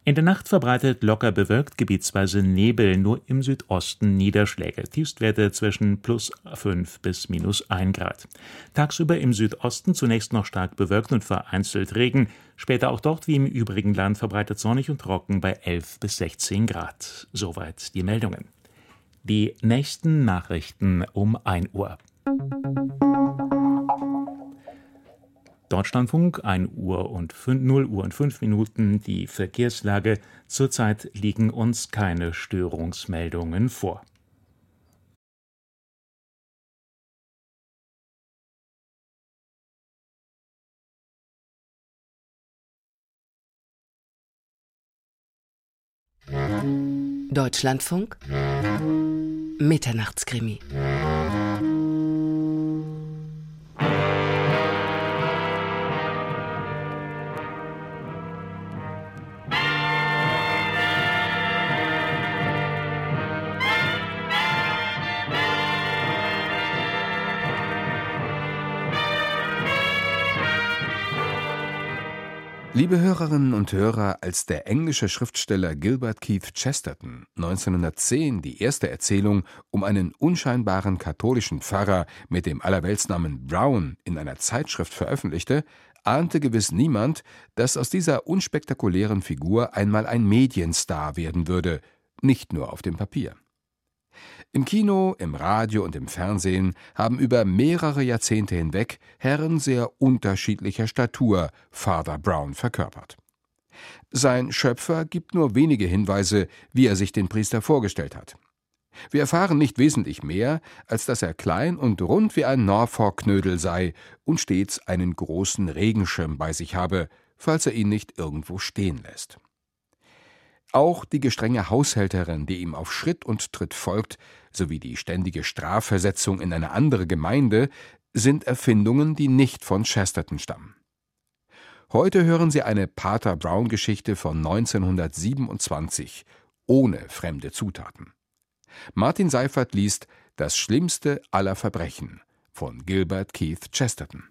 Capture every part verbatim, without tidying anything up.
In der Nacht verbreitet locker bewölkt, gebietsweise Nebel, nur im Südosten Niederschläge. Tiefstwerte zwischen plus fünf bis minus ein Grad. Tagsüber im Südosten zunächst noch stark bewölkt und vereinzelt Regen. Später auch dort wie im übrigen Land verbreitet sonnig und trocken bei elf bis sechzehn Grad. Soweit die Meldungen. Die nächsten Nachrichten um ein Uhr. Deutschlandfunk, ein Uhr und null Uhr und fünf Minuten, die Verkehrslage. Zurzeit liegen uns keine Störungsmeldungen vor. Deutschlandfunk Mitternachtskrimi. Liebe Hörerinnen und Hörer, als der englische Schriftsteller Gilbert Keith Chesterton neunzehnhundertzehn die erste Erzählung um einen unscheinbaren katholischen Pfarrer mit dem Allerweltsnamen Brown in einer Zeitschrift veröffentlichte, ahnte gewiss niemand, dass aus dieser unspektakulären Figur einmal ein Medienstar werden würde, nicht nur auf dem Papier. Im Kino, im Radio und im Fernsehen haben über mehrere Jahrzehnte hinweg Herren sehr unterschiedlicher Statur Father Brown verkörpert. Sein Schöpfer gibt nur wenige Hinweise, wie er sich den Priester vorgestellt hat. Wir erfahren nicht wesentlich mehr, als dass er klein und rund wie ein Norfolk-Knödel sei und stets einen großen Regenschirm bei sich habe, falls er ihn nicht irgendwo stehen lässt. Auch die gestrenge Haushälterin, die ihm auf Schritt und Tritt folgt, sowie die ständige Strafversetzung in eine andere Gemeinde, sind Erfindungen, die nicht von Chesterton stammen. Heute hören Sie eine Pater Brown-Geschichte von neunzehnhundertsiebenundzwanzig, ohne fremde Zutaten. Martin Seifert liest Das schlimmste aller Verbrechen von Gilbert Keith Chesterton.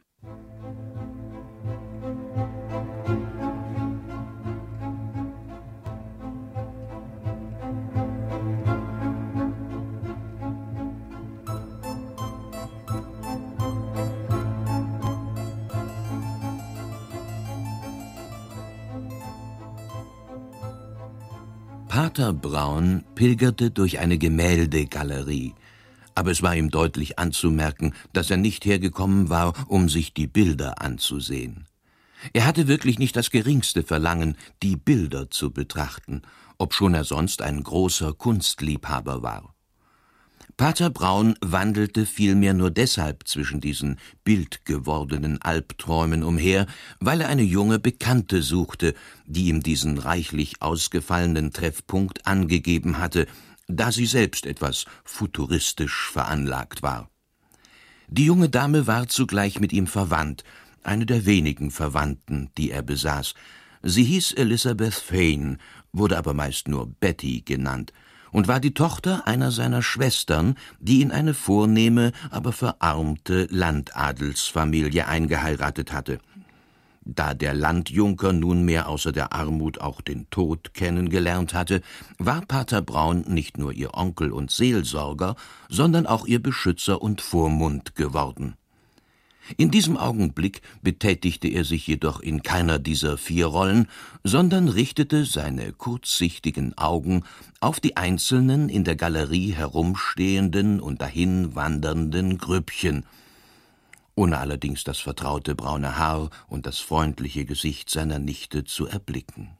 Pater Brown pilgerte durch eine Gemäldegalerie, aber es war ihm deutlich anzumerken, dass er nicht hergekommen war, um sich die Bilder anzusehen. Er hatte wirklich nicht das geringste Verlangen, die Bilder zu betrachten, obschon er sonst ein großer Kunstliebhaber war. Pater Brown wandelte vielmehr nur deshalb zwischen diesen bildgewordenen Albträumen umher, weil er eine junge Bekannte suchte, die ihm diesen reichlich ausgefallenen Treffpunkt angegeben hatte, da sie selbst etwas futuristisch veranlagt war. Die junge Dame war zugleich mit ihm verwandt, eine der wenigen Verwandten, die er besaß. Sie hieß Elizabeth Fane, wurde aber meist nur Betty genannt, und war die Tochter einer seiner Schwestern, die in eine vornehme, aber verarmte Landadelsfamilie eingeheiratet hatte. Da der Landjunker nunmehr außer der Armut auch den Tod kennengelernt hatte, war Pater Brown nicht nur ihr Onkel und Seelsorger, sondern auch ihr Beschützer und Vormund geworden. In diesem Augenblick betätigte er sich jedoch in keiner dieser vier Rollen, sondern richtete seine kurzsichtigen Augen auf die einzelnen in der Galerie herumstehenden und dahinwandernden Grüppchen, ohne allerdings das vertraute braune Haar und das freundliche Gesicht seiner Nichte zu erblicken.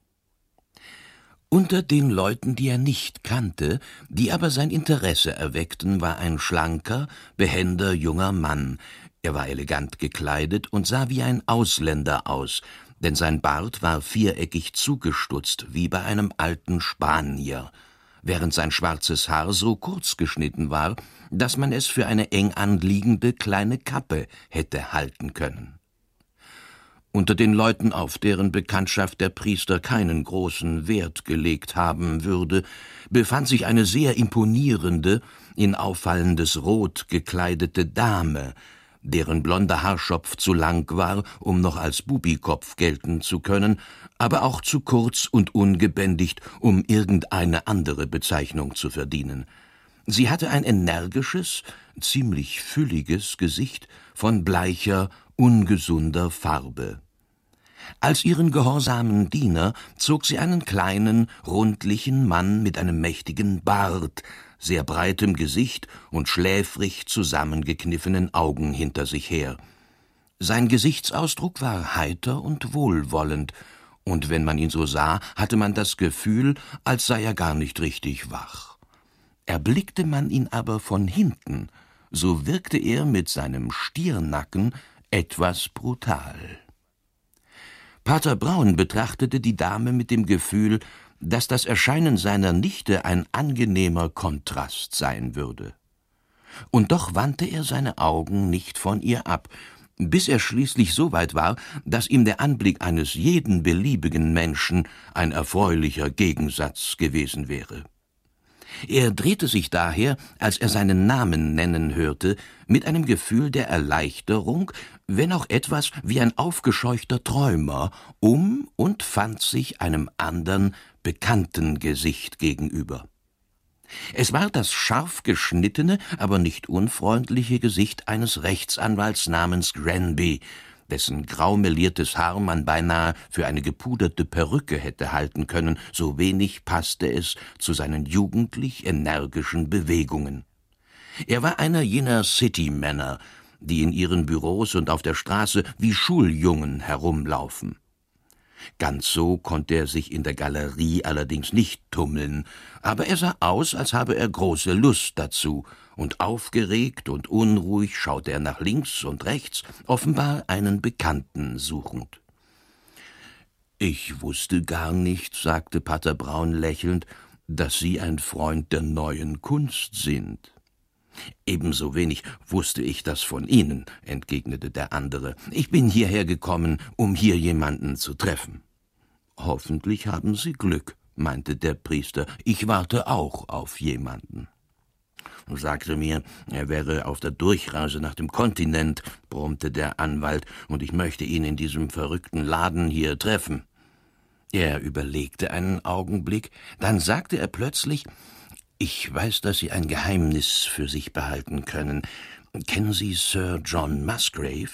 Unter den Leuten, die er nicht kannte, die aber sein Interesse erweckten, war ein schlanker, behender junger Mann. Er war elegant gekleidet und sah wie ein Ausländer aus, denn sein Bart war viereckig zugestutzt wie bei einem alten Spanier, während sein schwarzes Haar so kurz geschnitten war, dass man es für eine eng anliegende kleine Kappe hätte halten können. Unter den Leuten, auf deren Bekanntschaft der Priester keinen großen Wert gelegt haben würde, befand sich eine sehr imponierende, in auffallendes Rot gekleidete Dame, deren blonder Haarschopf zu lang war, um noch als Bubikopf gelten zu können, aber auch zu kurz und ungebändigt, um irgendeine andere Bezeichnung zu verdienen. Sie hatte ein energisches, ziemlich fülliges Gesicht von bleicher, ungesunder Farbe. Als ihren gehorsamen Diener zog sie einen kleinen, rundlichen Mann mit einem mächtigen Bart, sehr breitem Gesicht und schläfrig zusammengekniffenen Augen hinter sich her. Sein Gesichtsausdruck war heiter und wohlwollend, und wenn man ihn so sah, hatte man das Gefühl, als sei er gar nicht richtig wach. Erblickte man ihn aber von hinten, so wirkte er mit seinem Stiernacken etwas brutal. Pater Brown betrachtete die Dame mit dem Gefühl, dass das Erscheinen seiner Nichte ein angenehmer Kontrast sein würde. Und doch wandte er seine Augen nicht von ihr ab, bis er schließlich so weit war, dass ihm der Anblick eines jeden beliebigen Menschen ein erfreulicher Gegensatz gewesen wäre. Er drehte sich daher, als er seinen Namen nennen hörte, mit einem Gefühl der Erleichterung, wenn auch etwas wie ein aufgescheuchter Träumer, um und fand sich einem andern, bekannten Gesicht gegenüber. Es war das scharf geschnittene, aber nicht unfreundliche Gesicht eines Rechtsanwalts namens Granby, dessen graumeliertes Haar man beinahe für eine gepuderte Perücke hätte halten können, so wenig passte es zu seinen jugendlich energischen Bewegungen. Er war einer jener City-Männer, die in ihren Büros und auf der Straße wie Schuljungen herumlaufen. Ganz so konnte er sich in der Galerie allerdings nicht tummeln, aber er sah aus, als habe er große Lust dazu, und aufgeregt und unruhig schaute er nach links und rechts, offenbar einen Bekannten suchend. »Ich wusste gar nicht«, sagte Pater Brown lächelnd, »dass Sie ein Freund der neuen Kunst sind.« »Ebenso wenig wusste ich das von Ihnen«, entgegnete der andere. »Ich bin hierher gekommen, um hier jemanden zu treffen.« »Hoffentlich haben Sie Glück«, meinte der Priester. »Ich warte auch auf jemanden.« »Sagte mir, er wäre auf der Durchreise nach dem Kontinent«, brummte der Anwalt, »und ich möchte ihn in diesem verrückten Laden hier treffen.« Er überlegte einen Augenblick, dann sagte er plötzlich: »Ich weiß, dass Sie ein Geheimnis für sich behalten können. Kennen Sie Sir John Musgrave?«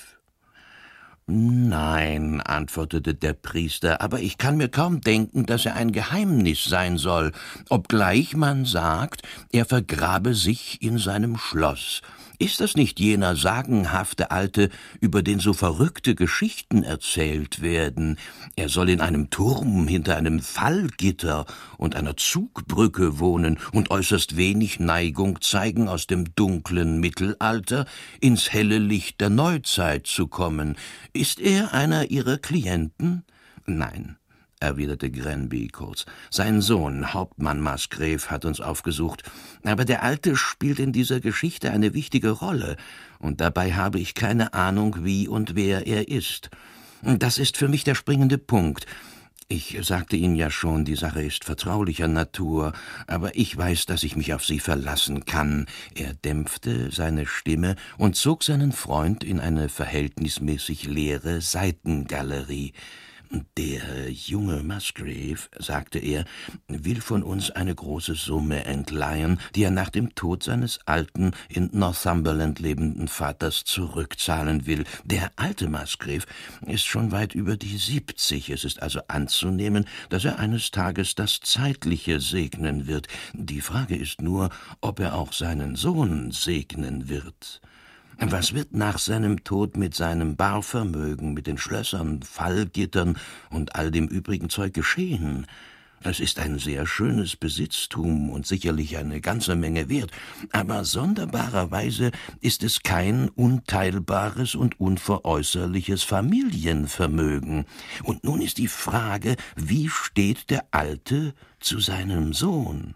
»Nein«, antwortete der Priester, »aber ich kann mir kaum denken, dass er ein Geheimnis sein soll, obgleich man sagt, er vergrabe sich in seinem Schloss. Ist das nicht jener sagenhafte Alte, über den so verrückte Geschichten erzählt werden? Er soll in einem Turm hinter einem Fallgitter und einer Zugbrücke wohnen und äußerst wenig Neigung zeigen, aus dem dunklen Mittelalter ins helle Licht der Neuzeit zu kommen. Ist er einer Ihrer Klienten?« »Nein«, erwiderte Granby kurz. »Sein Sohn, Hauptmann Musgrave, hat uns aufgesucht. Aber der Alte spielt in dieser Geschichte eine wichtige Rolle, und dabei habe ich keine Ahnung, wie und wer er ist. Das ist für mich der springende Punkt. Ich sagte Ihnen ja schon, die Sache ist vertraulicher Natur, aber ich weiß, dass ich mich auf Sie verlassen kann.« Er dämpfte seine Stimme und zog seinen Freund in eine verhältnismäßig leere Seitengalerie. »Der junge Musgrave«, sagte er, »will von uns eine große Summe entleihen, die er nach dem Tod seines alten, in Northumberland lebenden Vaters zurückzahlen will. Der alte Musgrave ist schon weit über die siebzig, es ist also anzunehmen, dass er eines Tages das Zeitliche segnen wird. Die Frage ist nur, ob er auch seinen Sohn segnen wird. Was wird nach seinem Tod mit seinem Barvermögen, mit den Schlössern, Fallgittern und all dem übrigen Zeug geschehen? Es ist ein sehr schönes Besitztum und sicherlich eine ganze Menge wert, aber sonderbarerweise ist es kein unteilbares und unveräußerliches Familienvermögen. Und nun ist die Frage, wie steht der Alte zu seinem Sohn?«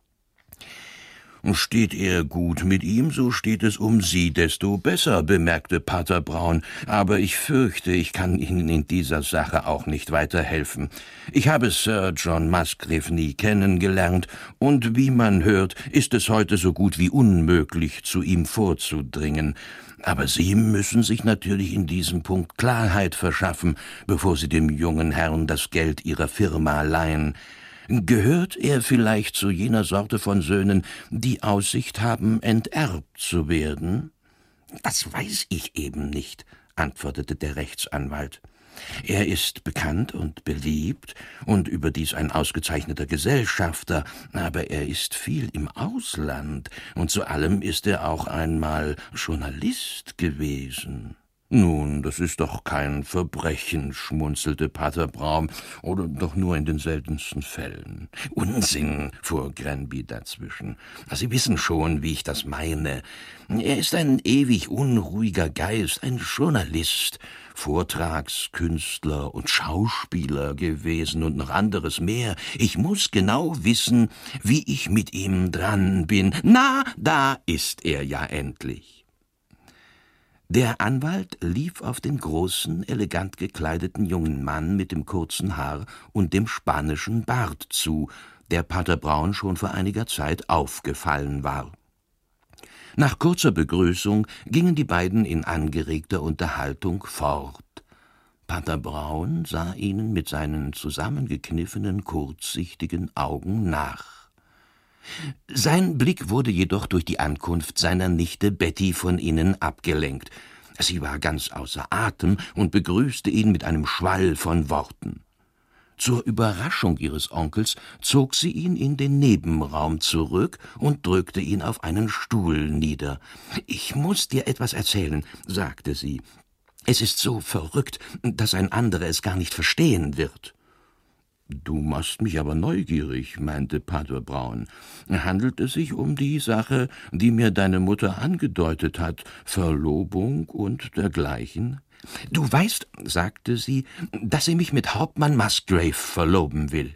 »Steht er gut mit ihm, so steht es um Sie desto besser«, bemerkte Pater Brown, »aber ich fürchte, ich kann Ihnen in dieser Sache auch nicht weiterhelfen. Ich habe Sir John Musgrave nie kennengelernt, und wie man hört, ist es heute so gut wie unmöglich, zu ihm vorzudringen. Aber Sie müssen sich natürlich in diesem Punkt Klarheit verschaffen, bevor Sie dem jungen Herrn das Geld Ihrer Firma leihen. Gehört er vielleicht zu jener Sorte von Söhnen, die Aussicht haben, enterbt zu werden?« »Das weiß ich eben nicht«, antwortete der Rechtsanwalt. »Er ist bekannt und beliebt und überdies ein ausgezeichneter Gesellschafter, aber er ist viel im Ausland und zu allem ist er auch einmal Journalist gewesen.« »Nun, das ist doch kein Verbrechen«, schmunzelte Pater Braun, »oder doch nur in den seltensten Fällen.« »Unsinn«, fuhr Granby dazwischen. »Sie wissen schon, wie ich das meine. Er ist ein ewig unruhiger Geist, ein Journalist, Vortragskünstler und Schauspieler gewesen und noch anderes mehr. Ich muss genau wissen, wie ich mit ihm dran bin. Na, da ist er ja endlich.« Der Anwalt lief auf den großen, elegant gekleideten jungen Mann mit dem kurzen Haar und dem spanischen Bart zu, der Pater Braun schon vor einiger Zeit aufgefallen war. Nach kurzer Begrüßung gingen die beiden in angeregter Unterhaltung fort. Pater Braun sah ihnen mit seinen zusammengekniffenen, kurzsichtigen Augen nach. Sein Blick wurde jedoch durch die Ankunft seiner Nichte Betty von innen abgelenkt. Sie war ganz außer Atem und begrüßte ihn mit einem Schwall von Worten. Zur Überraschung ihres Onkels zog sie ihn in den Nebenraum zurück und drückte ihn auf einen Stuhl nieder. »Ich muss dir etwas erzählen«, sagte sie. »Es ist so verrückt, dass ein anderer es gar nicht verstehen wird.« »Du machst mich aber neugierig«, meinte Pater Braun. »Handelt es sich um die Sache, die mir deine Mutter angedeutet hat, Verlobung und dergleichen?« »Du weißt«, sagte sie, »dass sie mich mit Hauptmann Musgrave verloben will.«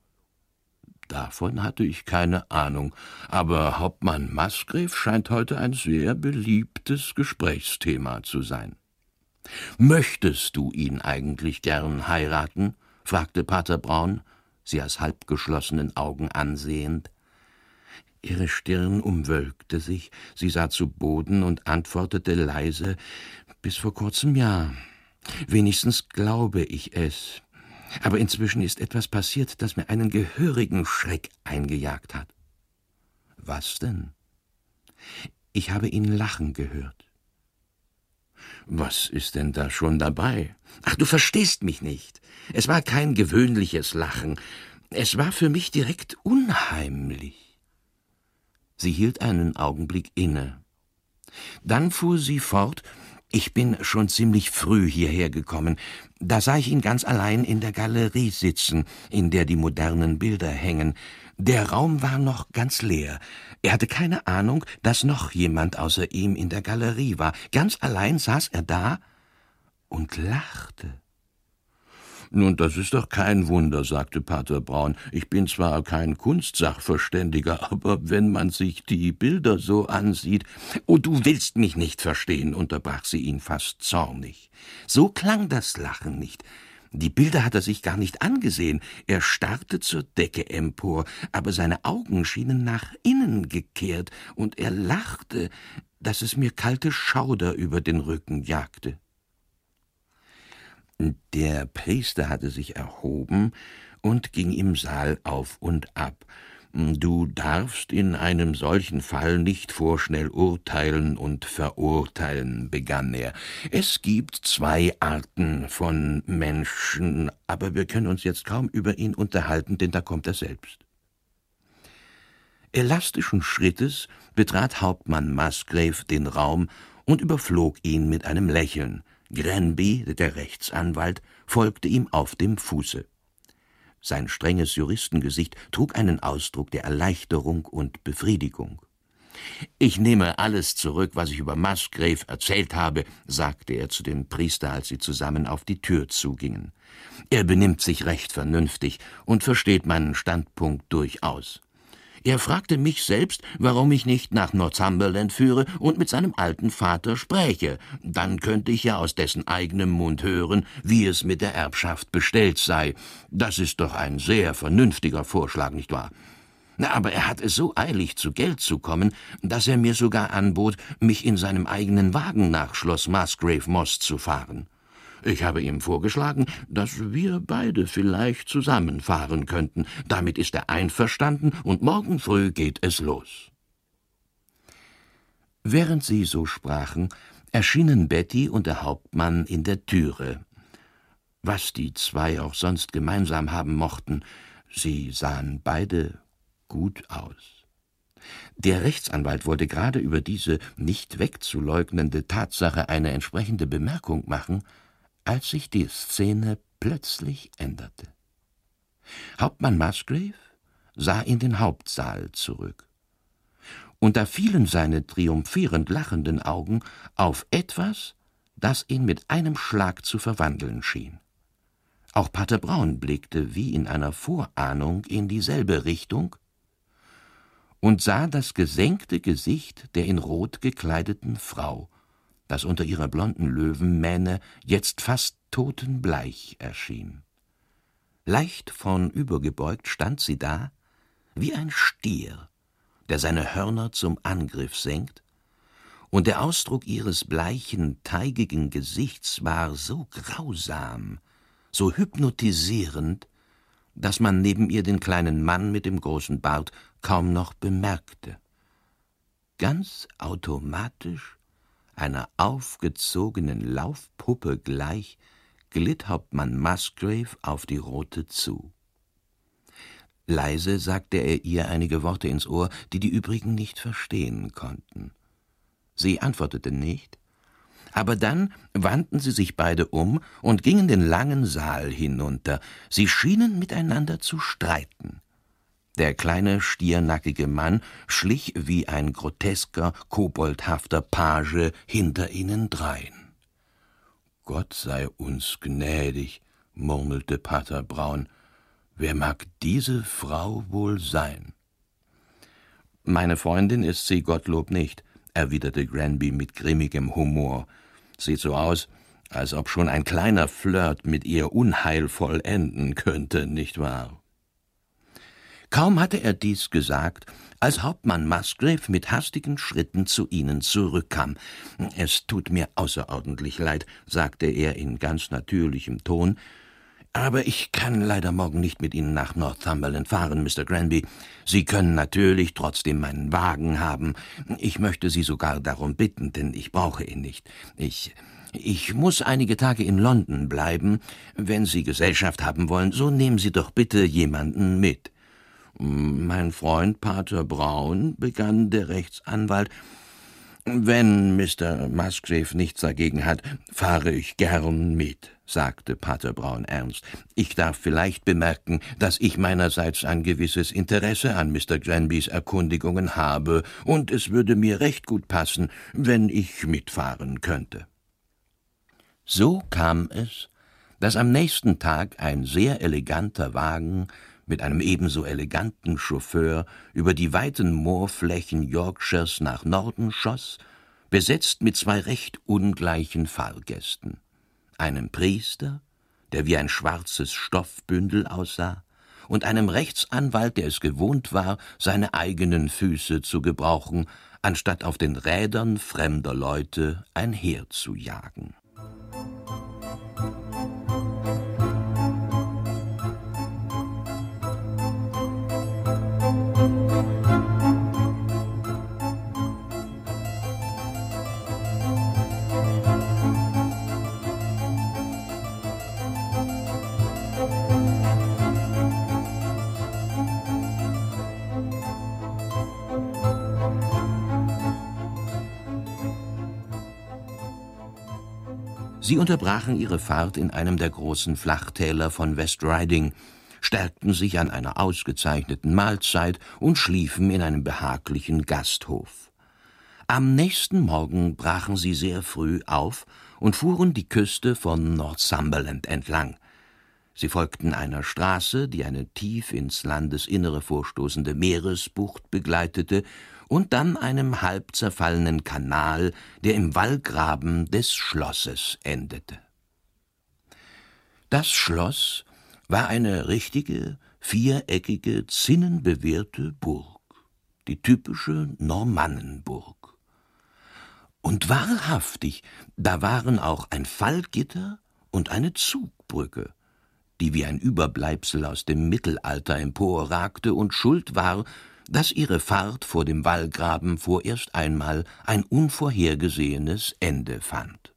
»Davon hatte ich keine Ahnung, aber Hauptmann Musgrave scheint heute ein sehr beliebtes Gesprächsthema zu sein.« »Möchtest du ihn eigentlich gern heiraten?« fragte Pater Braun, sie aus halbgeschlossenen Augen ansehend. Ihre Stirn umwölkte sich, sie sah zu Boden und antwortete leise, »Bis vor kurzem ja. Wenigstens glaube ich es. Aber inzwischen ist etwas passiert, das mir einen gehörigen Schreck eingejagt hat.« »Was denn?« »Ich habe ihn lachen gehört.« »Was ist denn da schon dabei?« »Ach, du verstehst mich nicht. Es war kein gewöhnliches Lachen. Es war für mich direkt unheimlich.« Sie hielt einen Augenblick inne. Dann fuhr sie fort, »Ich bin schon ziemlich früh hierher gekommen. Da sah ich ihn ganz allein in der Galerie sitzen, in der die modernen Bilder hängen. Der Raum war noch ganz leer. Er hatte keine Ahnung, dass noch jemand außer ihm in der Galerie war. Ganz allein saß er da und lachte.« »Nun, das ist doch kein Wunder«, sagte Pater Braun. »Ich bin zwar kein Kunstsachverständiger, aber wenn man sich die Bilder so ansieht...« »Oh, du willst mich nicht verstehen«, unterbrach sie ihn fast zornig. »So klang das Lachen nicht. Die Bilder hat er sich gar nicht angesehen. Er starrte zur Decke empor, aber seine Augen schienen nach innen gekehrt, und er lachte, dass es mir kalte Schauder über den Rücken jagte.« Der Priester hatte sich erhoben und ging im Saal auf und ab. »Du darfst in einem solchen Fall nicht vorschnell urteilen und verurteilen«, begann er. »Es gibt zwei Arten von Menschen, aber wir können uns jetzt kaum über ihn unterhalten, denn da kommt er selbst.« Elastischen Schrittes betrat Hauptmann Musgrave den Raum und überflog ihn mit einem Lächeln. Granby, der Rechtsanwalt, folgte ihm auf dem Fuße. Sein strenges Juristengesicht trug einen Ausdruck der Erleichterung und Befriedigung. »Ich nehme alles zurück, was ich über Musgrave erzählt habe«, sagte er zu dem Priester, als sie zusammen auf die Tür zugingen. »Er benimmt sich recht vernünftig und versteht meinen Standpunkt durchaus. Er fragte mich selbst, warum ich nicht nach Northumberland führe und mit seinem alten Vater spräche. Dann könnte ich ja aus dessen eigenem Mund hören, wie es mit der Erbschaft bestellt sei. Das ist doch ein sehr vernünftiger Vorschlag, nicht wahr? Na, aber er hat es so eilig, zu Geld zu kommen, dass er mir sogar anbot, mich in seinem eigenen Wagen nach Schloss Musgrave Moss zu fahren. Ich habe ihm vorgeschlagen, dass wir beide vielleicht zusammenfahren könnten. Damit ist er einverstanden, und morgen früh geht es los.« Während sie so sprachen, erschienen Betty und der Hauptmann in der Türe. Was die zwei auch sonst gemeinsam haben mochten, sie sahen beide gut aus. Der Rechtsanwalt wollte gerade über diese nicht wegzuleugnende Tatsache eine entsprechende Bemerkung machen, als sich die Szene plötzlich änderte. Hauptmann Musgrave sah in den Hauptsaal zurück. Und da fielen seine triumphierend lachenden Augen auf etwas, das ihn mit einem Schlag zu verwandeln schien. Auch Pater Brown blickte wie in einer Vorahnung in dieselbe Richtung und sah das gesenkte Gesicht der in Rot gekleideten Frau, das unter ihrer blonden Löwenmähne jetzt fast totenbleich erschien. Leicht vornübergebeugt stand sie da, wie ein Stier, der seine Hörner zum Angriff senkt, und der Ausdruck ihres bleichen, teigigen Gesichts war so grausam, so hypnotisierend, dass man neben ihr den kleinen Mann mit dem großen Bart kaum noch bemerkte. Ganz automatisch, einer aufgezogenen Laufpuppe gleich, glitt Hauptmann Musgrave auf die Rote zu. Leise sagte er ihr einige Worte ins Ohr, die die übrigen nicht verstehen konnten. Sie antwortete nicht, aber dann wandten sie sich beide um und gingen den langen Saal hinunter. Sie schienen miteinander zu streiten. Der kleine, stiernackige Mann schlich wie ein grotesker, koboldhafter Page hinter ihnen drein. »Gott sei uns gnädig«, murmelte Pater Brown. »Wer mag diese Frau wohl sein?« »Meine Freundin ist sie, Gottlob nicht«, erwiderte Granby mit grimmigem Humor. »Sieht so aus, als ob schon ein kleiner Flirt mit ihr unheilvoll enden könnte, nicht wahr?« Kaum hatte er dies gesagt, als Hauptmann Musgrave mit hastigen Schritten zu ihnen zurückkam. »Es tut mir außerordentlich leid«, sagte er in ganz natürlichem Ton, »aber ich kann leider morgen nicht mit Ihnen nach Northumberland fahren, Mister Granby. Sie können natürlich trotzdem meinen Wagen haben. Ich möchte Sie sogar darum bitten, denn ich brauche ihn nicht. Ich, ich muss einige Tage in London bleiben. Wenn Sie Gesellschaft haben wollen, so nehmen Sie doch bitte jemanden mit.« »Mein Freund Pater Brown«, begann der Rechtsanwalt, »wenn Mister Musgrave nichts dagegen hat, fahre ich gern mit«, sagte Pater Brown ernst. »Ich darf vielleicht bemerken, dass ich meinerseits ein gewisses Interesse an Mister Granbys Erkundigungen habe, und es würde mir recht gut passen, wenn ich mitfahren könnte.« So kam es, dass am nächsten Tag ein sehr eleganter Wagen mit einem ebenso eleganten Chauffeur über die weiten Moorflächen Yorkshires nach Norden schoss, besetzt mit zwei recht ungleichen Fahrgästen. Einem Priester, der wie ein schwarzes Stoffbündel aussah, und einem Rechtsanwalt, der es gewohnt war, seine eigenen Füße zu gebrauchen, anstatt auf den Rädern fremder Leute einherzujagen. Sie unterbrachen ihre Fahrt in einem der großen Flachtäler von West Riding, stärkten sich an einer ausgezeichneten Mahlzeit und schliefen in einem behaglichen Gasthof. Am nächsten Morgen brachen sie sehr früh auf und fuhren die Küste von Northumberland entlang. Sie folgten einer Straße, die eine tief ins Landesinnere vorstoßende Meeresbucht begleitete, und dann einem halb zerfallenen Kanal, der im Wallgraben des Schlosses endete. Das Schloss war eine richtige, viereckige, zinnenbewehrte Burg, die typische Normannenburg. Und wahrhaftig, da waren auch ein Fallgitter und eine Zugbrücke, die wie ein Überbleibsel aus dem Mittelalter emporragte und schuld war, dass ihre Fahrt vor dem Wallgraben vorerst einmal ein unvorhergesehenes Ende fand.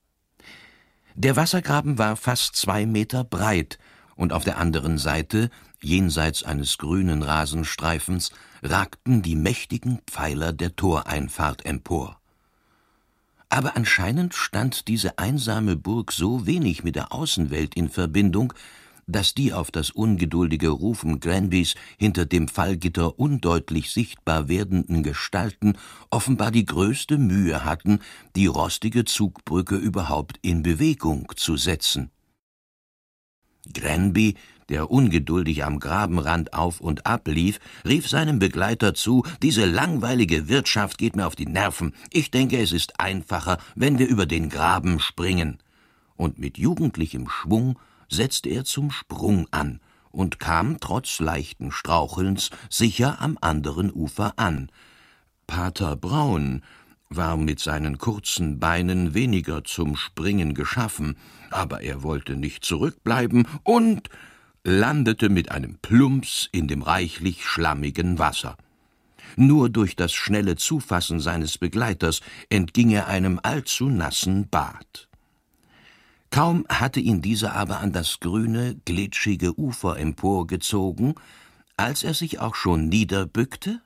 Der Wassergraben war fast zwei Meter breit, und auf der anderen Seite, jenseits eines grünen Rasenstreifens, ragten die mächtigen Pfeiler der Toreinfahrt empor. Aber anscheinend stand diese einsame Burg so wenig mit der Außenwelt in Verbindung, dass die auf das ungeduldige Rufen Granbys hinter dem Fallgitter undeutlich sichtbar werdenden Gestalten offenbar die größte Mühe hatten, die rostige Zugbrücke überhaupt in Bewegung zu setzen. Granby, der ungeduldig am Grabenrand auf und ab lief, rief seinem Begleiter zu: »Diese langweilige Wirtschaft geht mir auf die Nerven. Ich denke, es ist einfacher, wenn wir über den Graben springen.« Und mit jugendlichem Schwung setzte er zum Sprung an und kam trotz leichten Strauchelns sicher am anderen Ufer an. Pater Braun war mit seinen kurzen Beinen weniger zum Springen geschaffen, aber er wollte nicht zurückbleiben und landete mit einem Plumps in dem reichlich schlammigen Wasser. Nur durch das schnelle Zufassen seines Begleiters entging er einem allzu nassen Bad. Kaum hatte ihn dieser aber an das grüne, glitschige Ufer emporgezogen, als er sich auch schon niederbückte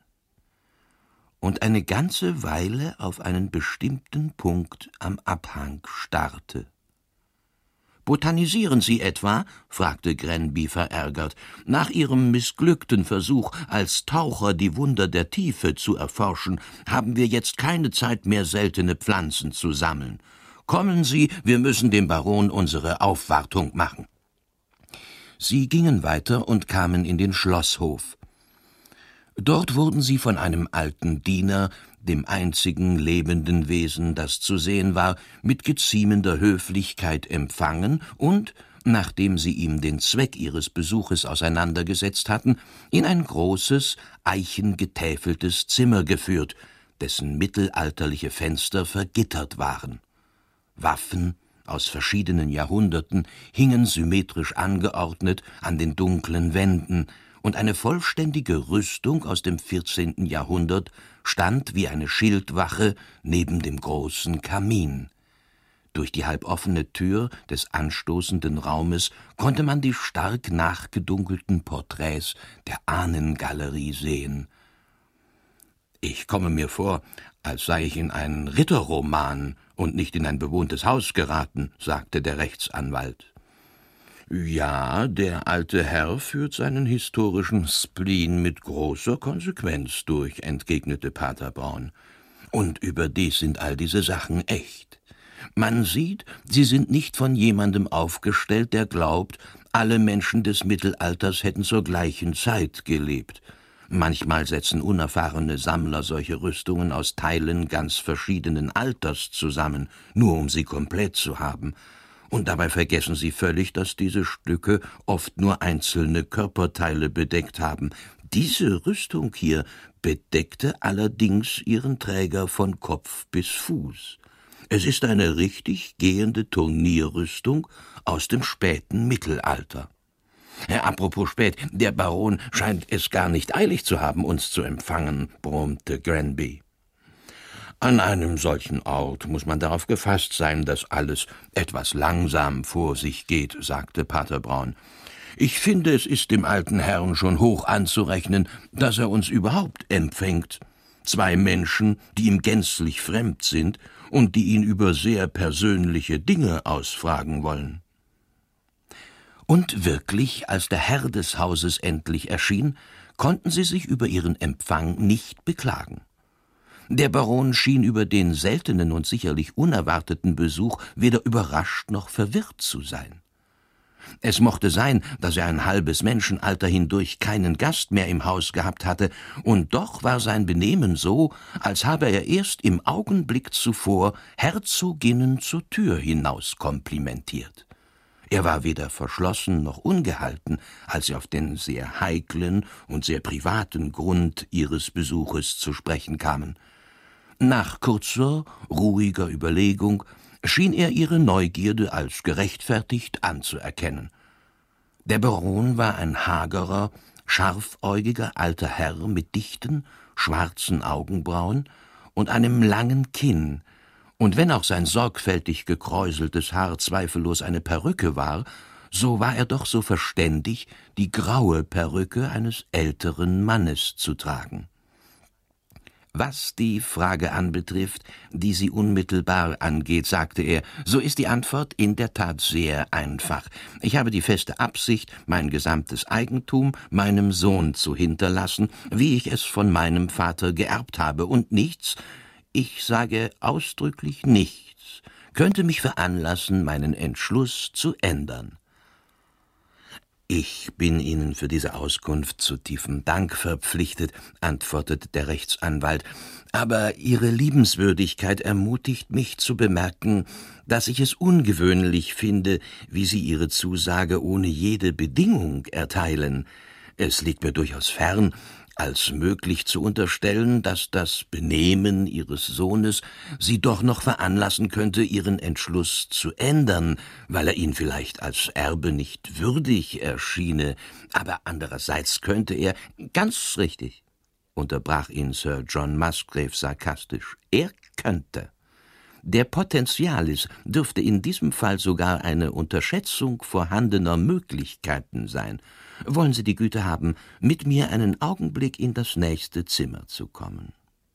und eine ganze Weile auf einen bestimmten Punkt am Abhang starrte. »Botanisieren Sie etwa?« fragte Granby verärgert. »Nach Ihrem missglückten Versuch, als Taucher die Wunder der Tiefe zu erforschen, haben wir jetzt keine Zeit mehr, seltene Pflanzen zu sammeln. Kommen Sie, wir müssen dem Baron unsere Aufwartung machen.« Sie gingen weiter und kamen in den Schlosshof. Dort wurden sie von einem alten Diener, dem einzigen lebenden Wesen, das zu sehen war, mit geziemender Höflichkeit empfangen und, nachdem sie ihm den Zweck ihres Besuches auseinandergesetzt hatten, in ein großes, eichengetäfeltes Zimmer geführt, dessen mittelalterliche Fenster vergittert waren. Waffen aus verschiedenen Jahrhunderten hingen symmetrisch angeordnet an den dunklen Wänden, und eine vollständige Rüstung aus dem vierzehnten Jahrhundert stand wie eine Schildwache neben dem großen Kamin. Durch die halboffene Tür des anstoßenden Raumes konnte man die stark nachgedunkelten Porträts der Ahnengalerie sehen. »Ich komme mir vor, als sei ich in einen Ritterroman und nicht in ein bewohntes Haus geraten«, sagte der Rechtsanwalt. »Ja, der alte Herr führt seinen historischen Spleen mit großer Konsequenz durch«, entgegnete Pater Braun. »Und überdies sind all diese Sachen echt. Man sieht, sie sind nicht von jemandem aufgestellt, der glaubt, alle Menschen des Mittelalters hätten zur gleichen Zeit gelebt. Manchmal setzen unerfahrene Sammler solche Rüstungen aus Teilen ganz verschiedenen Alters zusammen, nur um sie komplett zu haben. Und dabei vergessen sie völlig, dass diese Stücke oft nur einzelne Körperteile bedeckt haben. Diese Rüstung hier bedeckte allerdings ihren Träger von Kopf bis Fuß. Es ist eine richtig gehende Turnierrüstung aus dem späten Mittelalter.« Ja, apropos spät, der Baron scheint es gar nicht eilig zu haben, uns zu empfangen, brummte Granby. »An einem solchen Ort muss man darauf gefasst sein, dass alles etwas langsam vor sich geht«, sagte Pater Braun. »Ich finde, es ist dem alten Herrn schon hoch anzurechnen, dass er uns überhaupt empfängt. Zwei Menschen, die ihm gänzlich fremd sind und die ihn über sehr persönliche Dinge ausfragen wollen.« Und wirklich, als der Herr des Hauses endlich erschien, konnten sie sich über ihren Empfang nicht beklagen. Der Baron schien über den seltenen und sicherlich unerwarteten Besuch weder überrascht noch verwirrt zu sein. Es mochte sein, dass er ein halbes Menschenalter hindurch keinen Gast mehr im Haus gehabt hatte, und doch war sein Benehmen so, als habe er erst im Augenblick zuvor Herzoginnen zur Tür hinaus komplimentiert. Er war weder verschlossen noch ungehalten, als sie auf den sehr heiklen und sehr privaten Grund ihres Besuches zu sprechen kamen. Nach kurzer, ruhiger Überlegung schien er ihre Neugierde als gerechtfertigt anzuerkennen. Der Baron war ein hagerer, scharfäugiger alter Herr mit dichten, schwarzen Augenbrauen und einem langen Kinn, und wenn auch sein sorgfältig gekräuseltes Haar zweifellos eine Perücke war, so war er doch so verständig, die graue Perücke eines älteren Mannes zu tragen. »Was die Frage anbetrifft, die Sie unmittelbar angeht«, sagte er, »so ist die Antwort in der Tat sehr einfach. Ich habe die feste Absicht, mein gesamtes Eigentum meinem Sohn zu hinterlassen, wie ich es von meinem Vater geerbt habe, und nichts, ich sage ausdrücklich nichts, könnte mich veranlassen, meinen Entschluss zu ändern.« »Ich bin Ihnen für diese Auskunft zu tiefem Dank verpflichtet«, antwortete der Rechtsanwalt, »aber Ihre Liebenswürdigkeit ermutigt mich zu bemerken, dass ich es ungewöhnlich finde, wie Sie Ihre Zusage ohne jede Bedingung erteilen. Es liegt mir durchaus fern, als möglich zu unterstellen, dass das Benehmen Ihres Sohnes Sie doch noch veranlassen könnte, Ihren Entschluss zu ändern, weil er Ihnen vielleicht als Erbe nicht würdig erschiene. Aber andererseits könnte er...« »Ganz richtig«, unterbrach ihn Sir John Musgrave sarkastisch, »er könnte. Der Potentialis dürfte in diesem Fall sogar eine Unterschätzung vorhandener Möglichkeiten sein. Wollen Sie die Güte haben, mit mir einen Augenblick in das nächste Zimmer zu kommen?«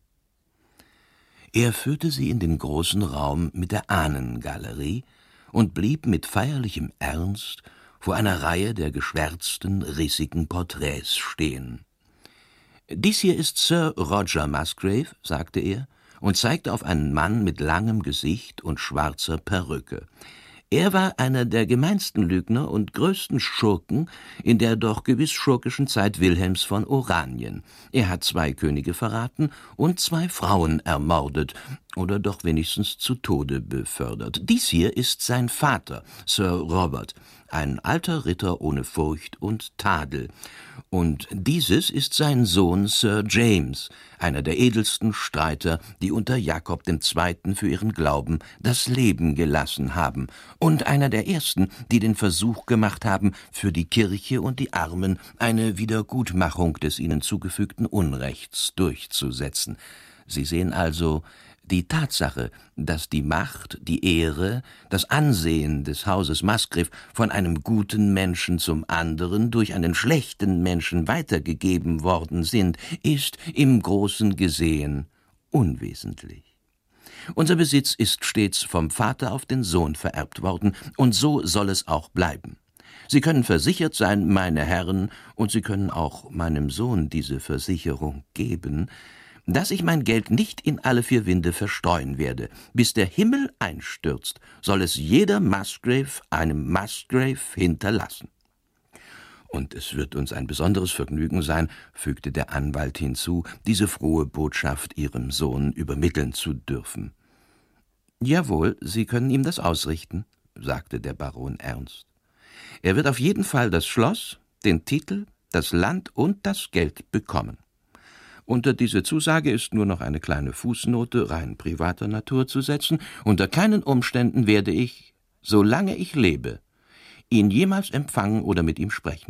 Er führte sie in den großen Raum mit der Ahnengalerie und blieb mit feierlichem Ernst vor einer Reihe der geschwärzten, rissigen Porträts stehen. »Dies hier ist Sir Roger Musgrave«, sagte er, und zeigte auf einen Mann mit langem Gesicht und schwarzer Perücke. Er war einer der gemeinsten Lügner und größten Schurken in der doch gewiss schurkischen Zeit Wilhelms von Oranien. Er hat zwei Könige verraten und zwei Frauen ermordet oder doch wenigstens zu Tode befördert. Dies hier ist sein Vater, Sir Robert, ein alter Ritter ohne Furcht und Tadel. Und dieses ist sein Sohn Sir James, einer der edelsten Streiter, die unter Jakob dem Zweiten für ihren Glauben das Leben gelassen haben, und einer der ersten, die den Versuch gemacht haben, für die Kirche und die Armen eine Wiedergutmachung des ihnen zugefügten Unrechts durchzusetzen. Sie sehen also, die Tatsache, dass die Macht, die Ehre, das Ansehen des Hauses Musgrave von einem guten Menschen zum anderen durch einen schlechten Menschen weitergegeben worden sind, ist im Großen gesehen unwesentlich. Unser Besitz ist stets vom Vater auf den Sohn vererbt worden, und so soll es auch bleiben. Sie können versichert sein, meine Herren, und Sie können auch meinem Sohn diese Versicherung geben, dass ich mein Geld nicht in alle vier Winde verstreuen werde. Bis der Himmel einstürzt, soll es jeder Musgrave einem Musgrave hinterlassen. Und es wird uns ein besonderes Vergnügen sein«, fügte der Anwalt hinzu, »diese frohe Botschaft Ihrem Sohn übermitteln zu dürfen.« »Jawohl, Sie können ihm das ausrichten«, sagte der Baron ernst. »Er wird auf jeden Fall das Schloss, den Titel, das Land und das Geld bekommen. Unter diese Zusage ist nur noch eine kleine Fußnote rein privater Natur zu setzen. Unter keinen Umständen werde ich, solange ich lebe, ihn jemals empfangen oder mit ihm sprechen.«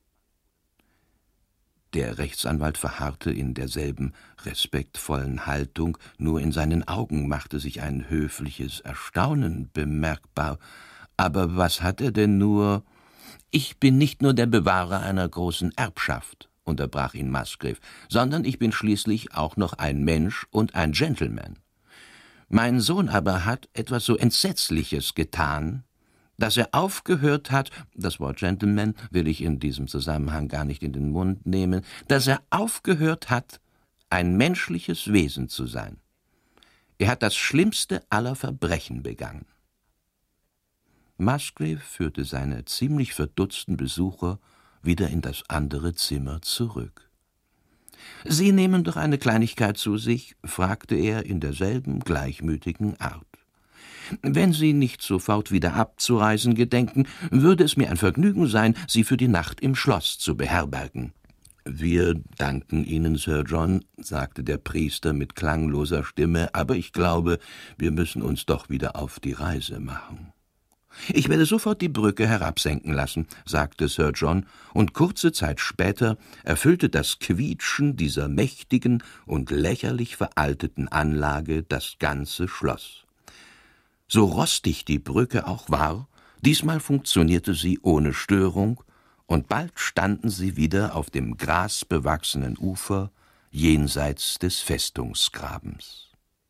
Der Rechtsanwalt verharrte in derselben respektvollen Haltung, nur in seinen Augen machte sich ein höfliches Erstaunen bemerkbar. »Aber was hat er denn nur?« »Ich bin nicht nur der Bewahrer einer großen Erbschaft«, unterbrach ihn Musgrave, »sondern ich bin schließlich auch noch ein Mensch und ein Gentleman. Mein Sohn aber hat etwas so Entsetzliches getan, dass er aufgehört hat, das Wort Gentleman will ich in diesem Zusammenhang gar nicht in den Mund nehmen, dass er aufgehört hat, ein menschliches Wesen zu sein. Er hat das schlimmste aller Verbrechen begangen.« Musgrave führte seine ziemlich verdutzten Besucher wieder in das andere Zimmer zurück. »Sie nehmen doch eine Kleinigkeit zu sich?« fragte er in derselben gleichmütigen Art. Wenn Sie nicht sofort wieder abzureisen gedenken, würde es mir ein Vergnügen sein, Sie für die Nacht im Schloss zu beherbergen.« »Wir danken Ihnen, Sir John«, sagte der Priester mit klangloser Stimme, »aber ich glaube, wir müssen uns doch wieder auf die Reise machen.« »Ich werde sofort die Brücke herabsenken lassen«, sagte Sir John, und kurze Zeit später erfüllte das Quietschen dieser mächtigen und lächerlich veralteten Anlage das ganze Schloss. So rostig die Brücke auch war, diesmal funktionierte sie ohne Störung, und bald standen sie wieder auf dem grasbewachsenen Ufer jenseits des Festungsgrabens.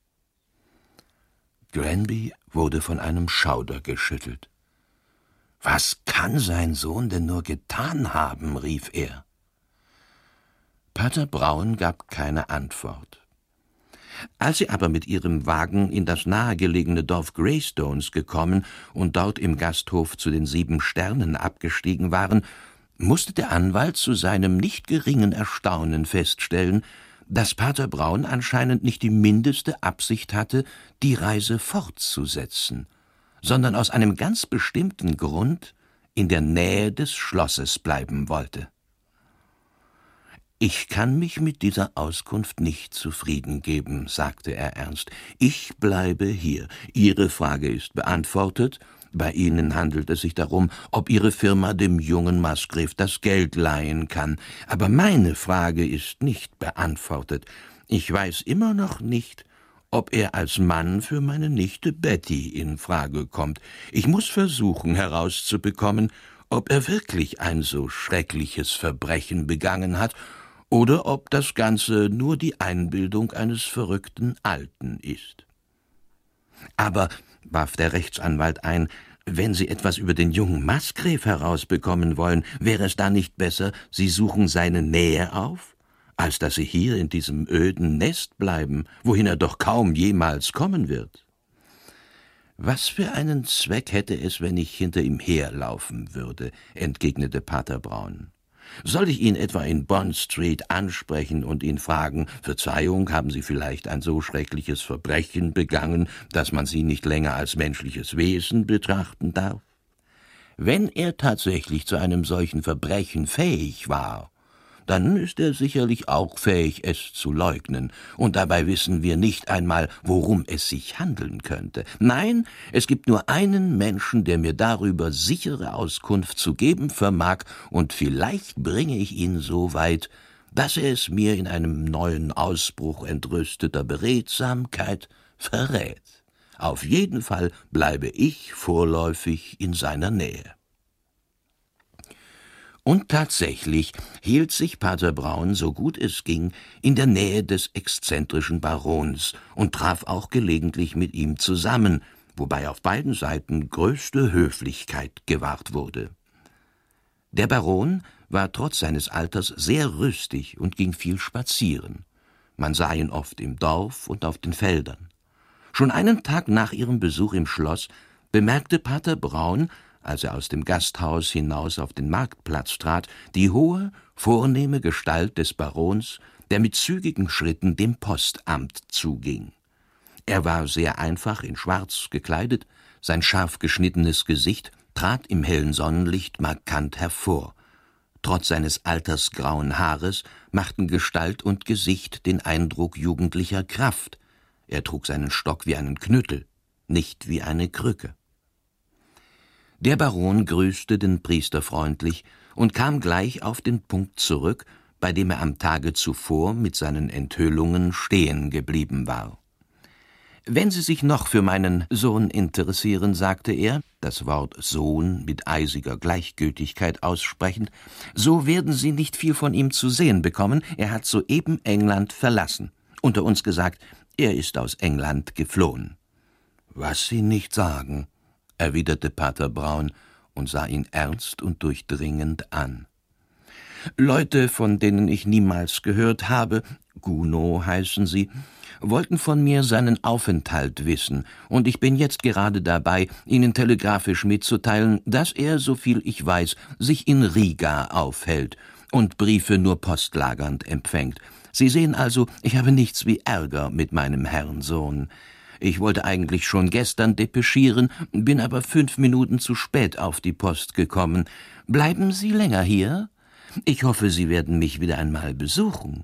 Granby wurde von einem Schauder geschüttelt. »Was kann sein Sohn denn nur getan haben?« rief er. Pater Brown gab keine Antwort. Als sie aber mit ihrem Wagen in das nahegelegene Dorf Greystones gekommen und dort im Gasthof zu den Sieben Sternen abgestiegen waren, musste der Anwalt zu seinem nicht geringen Erstaunen feststellen, dass Pater Brown anscheinend nicht die mindeste Absicht hatte, die Reise fortzusetzen, sondern aus einem ganz bestimmten Grund in der Nähe des Schlosses bleiben wollte. »Ich kann mich mit dieser Auskunft nicht zufrieden geben«, sagte er ernst. »Ich bleibe hier. Ihre Frage ist beantwortet. Bei Ihnen handelt es sich darum, ob Ihre Firma dem jungen Musgrave das Geld leihen kann. Aber meine Frage ist nicht beantwortet. Ich weiß immer noch nicht, ob er als Mann für meine Nichte Betty in Frage kommt. Ich muss versuchen herauszubekommen, ob er wirklich ein so schreckliches Verbrechen begangen hat oder ob das Ganze nur die Einbildung eines verrückten Alten ist.« »Aber«, warf der Rechtsanwalt ein, »wenn Sie etwas über den jungen Musgrave herausbekommen wollen, wäre es da nicht besser, Sie suchen seine Nähe auf, als dass Sie hier in diesem öden Nest bleiben, wohin er doch kaum jemals kommen wird?« »Was für einen Zweck hätte es, wenn ich hinter ihm herlaufen würde?« entgegnete Pater Brown. »Soll ich ihn etwa in Bond Street ansprechen und ihn fragen, Verzeihung, haben Sie vielleicht ein so schreckliches Verbrechen begangen, dass man Sie nicht länger als menschliches Wesen betrachten darf? Wenn er tatsächlich zu einem solchen Verbrechen fähig war, dann ist er sicherlich auch fähig, es zu leugnen, und dabei wissen wir nicht einmal, worum es sich handeln könnte. Nein, es gibt nur einen Menschen, der mir darüber sichere Auskunft zu geben vermag, und vielleicht bringe ich ihn so weit, dass er es mir in einem neuen Ausbruch entrüsteter Beredsamkeit verrät. Auf jeden Fall bleibe ich vorläufig in seiner Nähe.« Und tatsächlich hielt sich Pater Brown, so gut es ging, in der Nähe des exzentrischen Barons und traf auch gelegentlich mit ihm zusammen, wobei auf beiden Seiten größte Höflichkeit gewahrt wurde. Der Baron war trotz seines Alters sehr rüstig und ging viel spazieren. Man sah ihn oft im Dorf und auf den Feldern. Schon einen Tag nach ihrem Besuch im Schloss bemerkte Pater Brown, als er aus dem Gasthaus hinaus auf den Marktplatz trat, die hohe, vornehme Gestalt des Barons, der mit zügigen Schritten dem Postamt zuging. Er war sehr einfach in Schwarz gekleidet, sein scharf geschnittenes Gesicht trat im hellen Sonnenlicht markant hervor. Trotz seines altersgrauen Haares machten Gestalt und Gesicht den Eindruck jugendlicher Kraft. Er trug seinen Stock wie einen Knüttel, nicht wie eine Krücke. Der Baron grüßte den Priester freundlich und kam gleich auf den Punkt zurück, bei dem er am Tage zuvor mit seinen Enthüllungen stehen geblieben war. »Wenn Sie sich noch für meinen Sohn interessieren«, sagte er, das Wort Sohn mit eisiger Gleichgültigkeit aussprechend, »so werden Sie nicht viel von ihm zu sehen bekommen. Er hat soeben England verlassen. Unter uns gesagt, er ist aus England geflohen.« »Was Sie nicht sagen«, erwiderte Pater Brown und sah ihn ernst und durchdringend an. »Leute, von denen ich niemals gehört habe, Gounod heißen sie, wollten von mir seinen Aufenthalt wissen, und ich bin jetzt gerade dabei, Ihnen telegrafisch mitzuteilen, dass er, soviel ich weiß, sich in Riga aufhält und Briefe nur postlagernd empfängt. Sie sehen also, ich habe nichts wie Ärger mit meinem Herrn Sohn. Ich wollte eigentlich schon gestern depeschieren, bin aber fünf Minuten zu spät auf die Post gekommen. Bleiben Sie länger hier? Ich hoffe, Sie werden mich wieder einmal besuchen.«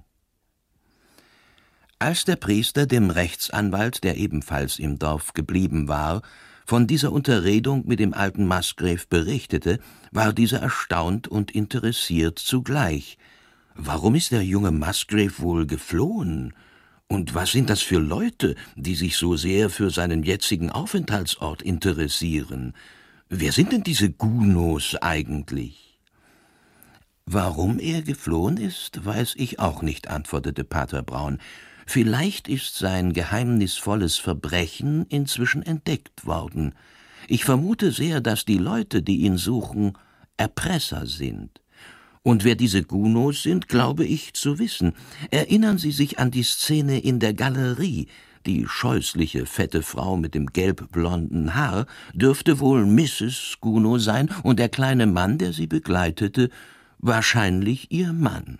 Als der Priester dem Rechtsanwalt, der ebenfalls im Dorf geblieben war, von dieser Unterredung mit dem alten Musgrave berichtete, war dieser erstaunt und interessiert zugleich. Warum ist der junge Musgrave wohl geflohen? Und was sind das für Leute, die sich so sehr für seinen jetzigen Aufenthaltsort interessieren? Wer sind denn diese Gunos eigentlich? »Warum er geflohen ist, weiß ich auch nicht«, antwortete Pater Braun. »Vielleicht ist sein geheimnisvolles Verbrechen inzwischen entdeckt worden. Ich vermute sehr, dass die Leute, die ihn suchen, Erpresser sind. Und wer diese Gunos sind, glaube ich zu wissen. Erinnern Sie sich an die Szene in der Galerie. Die scheußliche, fette Frau mit dem gelbblonden Haar dürfte wohl Misses Guno sein und der kleine Mann, der sie begleitete, wahrscheinlich ihr Mann.«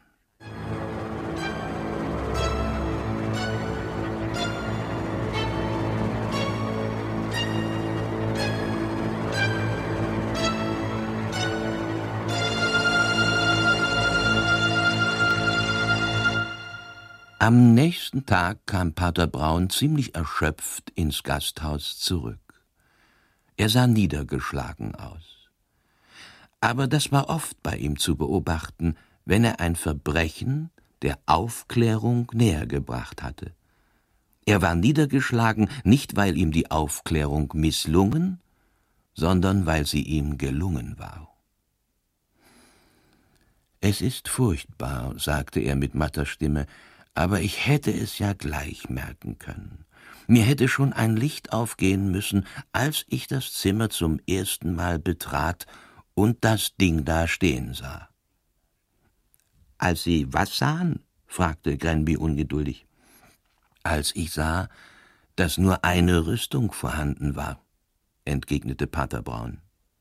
Am nächsten Tag kam Pater Braun ziemlich erschöpft ins Gasthaus zurück. Er sah niedergeschlagen aus. Aber das war oft bei ihm zu beobachten, wenn er ein Verbrechen der Aufklärung nähergebracht hatte. Er war niedergeschlagen, nicht weil ihm die Aufklärung misslungen, sondern weil sie ihm gelungen war. »Es ist furchtbar«, sagte er mit matter Stimme, »aber ich hätte es ja gleich merken können. Mir hätte schon ein Licht aufgehen müssen, als ich das Zimmer zum ersten Mal betrat und das Ding da stehen sah.« »Als Sie was sahen?« fragte Granby ungeduldig. »Als ich sah, dass nur eine Rüstung vorhanden war«, entgegnete Pater Braun.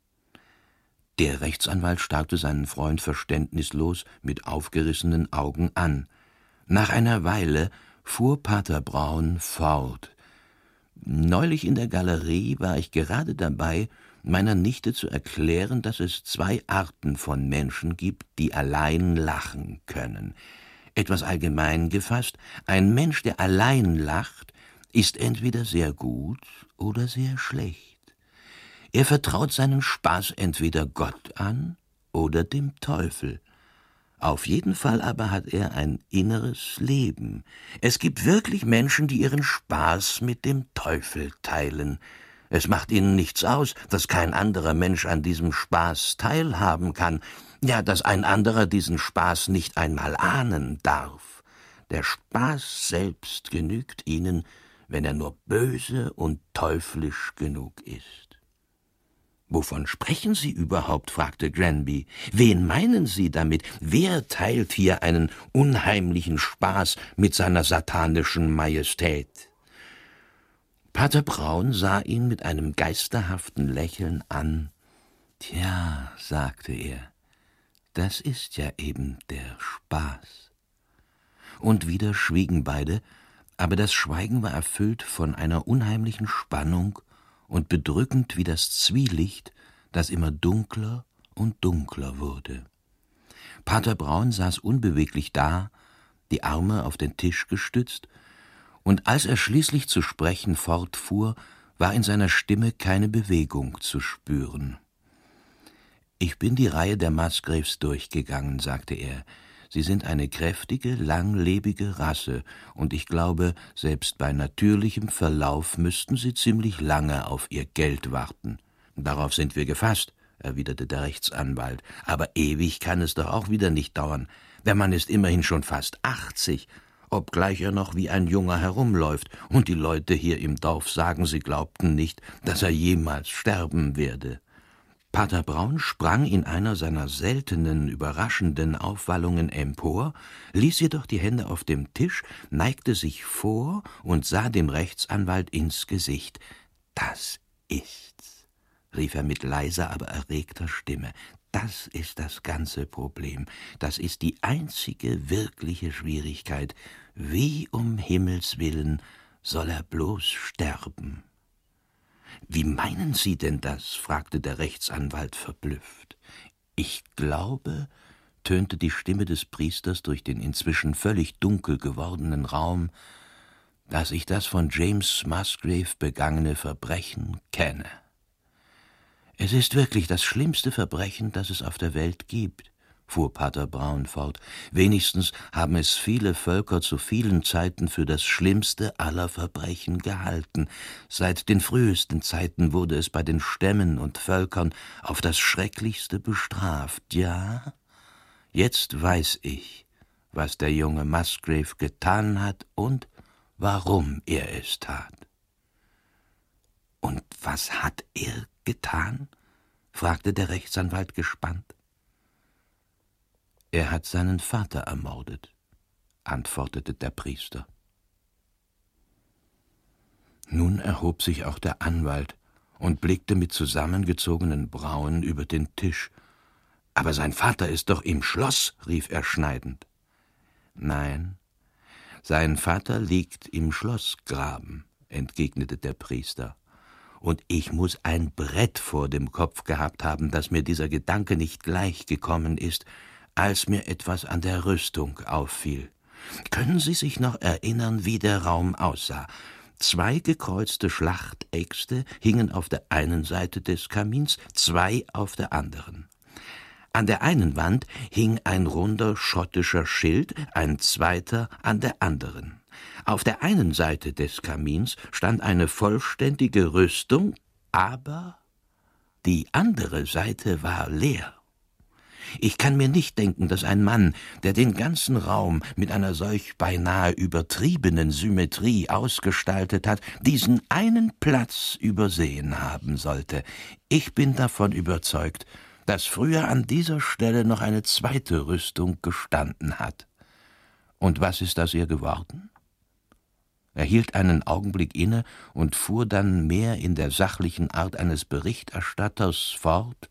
Der Rechtsanwalt starrte seinen Freund verständnislos mit aufgerissenen Augen an. Nach einer Weile fuhr Pater Braun fort. »Neulich in der Galerie war ich gerade dabei, meiner Nichte zu erklären, dass es zwei Arten von Menschen gibt, die allein lachen können. Etwas allgemein gefasst, ein Mensch, der allein lacht, ist entweder sehr gut oder sehr schlecht. Er vertraut seinen Spaß entweder Gott an oder dem Teufel. Auf jeden Fall aber hat er ein inneres Leben. Es gibt wirklich Menschen, die ihren Spaß mit dem Teufel teilen. Es macht ihnen nichts aus, dass kein anderer Mensch an diesem Spaß teilhaben kann, ja, dass ein anderer diesen Spaß nicht einmal ahnen darf. Der Spaß selbst genügt ihnen, wenn er nur böse und teuflisch genug ist.« »Wovon sprechen Sie überhaupt?« fragte Granby. »Wen meinen Sie damit? Wer teilt hier einen unheimlichen Spaß mit seiner satanischen Majestät?« Pater Braun sah ihn mit einem geisterhaften Lächeln an. »Tja«, sagte er, »das ist ja eben der Spaß.« Und wieder schwiegen beide, aber das Schweigen war erfüllt von einer unheimlichen Spannung und bedrückend wie das Zwielicht, das immer dunkler und dunkler wurde. Pater Braun saß unbeweglich da, die Arme auf den Tisch gestützt, und als er schließlich zu sprechen fortfuhr, war in seiner Stimme keine Bewegung zu spüren. »Ich bin die Reihe der Musgraves durchgegangen«, sagte er. »Sie sind eine kräftige, langlebige Rasse, und ich glaube, selbst bei natürlichem Verlauf müssten sie ziemlich lange auf ihr Geld warten.« »Darauf sind wir gefasst«, erwiderte der Rechtsanwalt. »Aber ewig kann es doch auch wieder nicht dauern. Der Mann ist immerhin schon fast achtzig, obgleich er noch wie ein Junger herumläuft, und die Leute hier im Dorf sagen, sie glaubten nicht, dass er jemals sterben werde.« Pater Braun sprang in einer seiner seltenen, überraschenden Aufwallungen empor, ließ jedoch die Hände auf dem Tisch, neigte sich vor und sah dem Rechtsanwalt ins Gesicht. »Das ist's«, rief er mit leiser, aber erregter Stimme. »Das ist das ganze Problem. Das ist die einzige wirkliche Schwierigkeit. Wie um Himmels willen soll er bloß sterben. »Wie meinen Sie denn das?« fragte der Rechtsanwalt verblüfft. »Ich glaube«, tönte die Stimme des Priesters durch den inzwischen völlig dunkel gewordenen Raum, »dass ich das von James Musgrave begangene Verbrechen kenne. Es ist wirklich das schlimmste Verbrechen, das es auf der Welt gibt«, fuhr Pater Brown fort. »Wenigstens haben es viele Völker zu vielen Zeiten für das schlimmste aller Verbrechen gehalten. Seit den frühesten Zeiten wurde es bei den Stämmen und Völkern auf das Schrecklichste bestraft. Ja, jetzt weiß ich, was der junge Musgrave getan hat und warum er es tat.« »Und was hat er getan?« fragte der Rechtsanwalt gespannt. »Er hat seinen Vater ermordet«, antwortete der Priester. Nun erhob sich auch der Anwalt und blickte mit zusammengezogenen Brauen über den Tisch. »Aber sein Vater ist doch im Schloss«, rief er schneidend. »Nein, sein Vater liegt im Schlossgraben«, entgegnete der Priester. »Und ich muß ein Brett vor dem Kopf gehabt haben, dass mir dieser Gedanke nicht gleich gekommen ist, als mir etwas an der Rüstung auffiel. Können Sie sich noch erinnern, wie der Raum aussah? Zwei gekreuzte Schlachtäxte hingen auf der einen Seite des Kamins, zwei auf der anderen. An der einen Wand hing ein runder schottischer Schild, ein zweiter an der anderen. Auf der einen Seite des Kamins stand eine vollständige Rüstung, aber die andere Seite war leer. Ich kann mir nicht denken, dass ein Mann, der den ganzen Raum mit einer solch beinahe übertriebenen Symmetrie ausgestaltet hat, diesen einen Platz übersehen haben sollte. Ich bin davon überzeugt, dass früher an dieser Stelle noch eine zweite Rüstung gestanden hat. Und was ist aus ihr geworden?« Er hielt einen Augenblick inne und fuhr dann mehr in der sachlichen Art eines Berichterstatters fort.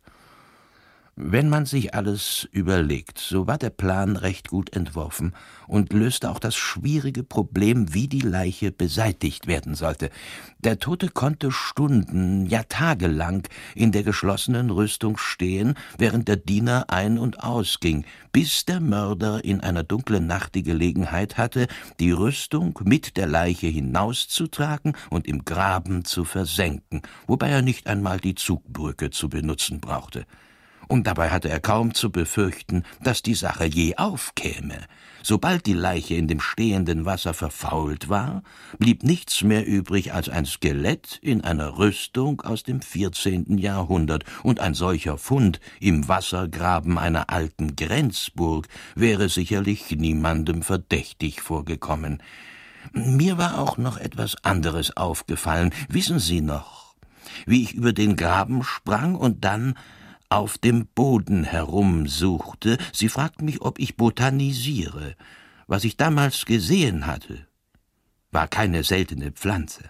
»Wenn man sich alles überlegt, so war der Plan recht gut entworfen und löste auch das schwierige Problem, wie die Leiche beseitigt werden sollte. Der Tote konnte Stunden, ja tagelang in der geschlossenen Rüstung stehen, während der Diener ein- und ausging, bis der Mörder in einer dunklen Nacht die Gelegenheit hatte, die Rüstung mit der Leiche hinauszutragen und im Graben zu versenken, wobei er nicht einmal die Zugbrücke zu benutzen brauchte. Und dabei hatte er kaum zu befürchten, dass die Sache je aufkäme. Sobald die Leiche in dem stehenden Wasser verfault war, blieb nichts mehr übrig als ein Skelett in einer Rüstung aus dem vierzehnten Jahrhundert, und ein solcher Fund im Wassergraben einer alten Grenzburg wäre sicherlich niemandem verdächtig vorgekommen. Mir war auch noch etwas anderes aufgefallen. Wissen Sie noch, wie ich über den Graben sprang und dann auf dem Boden herumsuchte? Sie fragten mich, ob ich botanisiere. Was ich damals gesehen hatte, war keine seltene Pflanze.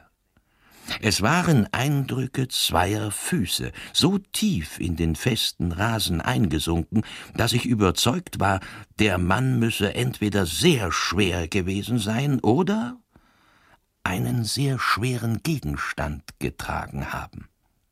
Es waren Eindrücke zweier Füße, so tief in den festen Rasen eingesunken, dass ich überzeugt war, der Mann müsse entweder sehr schwer gewesen sein oder einen sehr schweren Gegenstand getragen haben.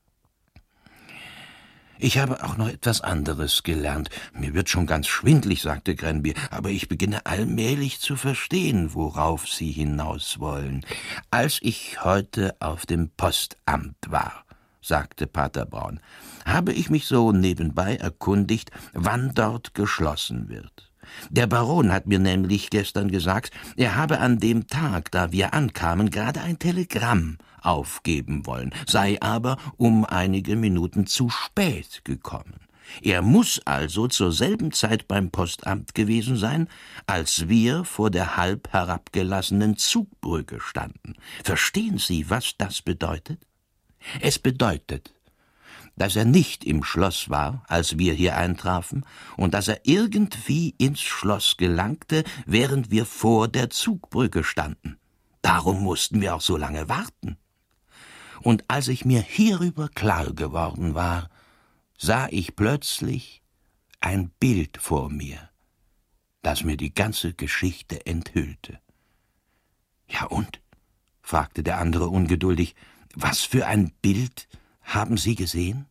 »Ich habe auch noch etwas anderes gelernt. Mir wird schon ganz schwindlig«, sagte Granby, »aber ich beginne allmählich zu verstehen, worauf Sie hinaus wollen. Als ich heute auf dem Postamt war«, sagte Pater Brown, »habe ich mich so nebenbei erkundigt, wann dort geschlossen wird. Der Baron hat mir nämlich gestern gesagt, er habe an dem Tag, da wir ankamen, gerade ein Telegramm aufgeben wollen, sei aber um einige Minuten zu spät gekommen. Er muß also zur selben Zeit beim Postamt gewesen sein, als wir vor der halb herabgelassenen Zugbrücke standen. Verstehen Sie, was das bedeutet? Es bedeutet, dass er nicht im Schloss war, als wir hier eintrafen, und dass er irgendwie ins Schloss gelangte, während wir vor der Zugbrücke standen. Darum mussten wir auch so lange warten. Und als ich mir hierüber klar geworden war, sah ich plötzlich ein Bild vor mir, das mir die ganze Geschichte enthüllte. »Ja und?« fragte der andere ungeduldig. »Was für ein Bild haben Sie gesehen?«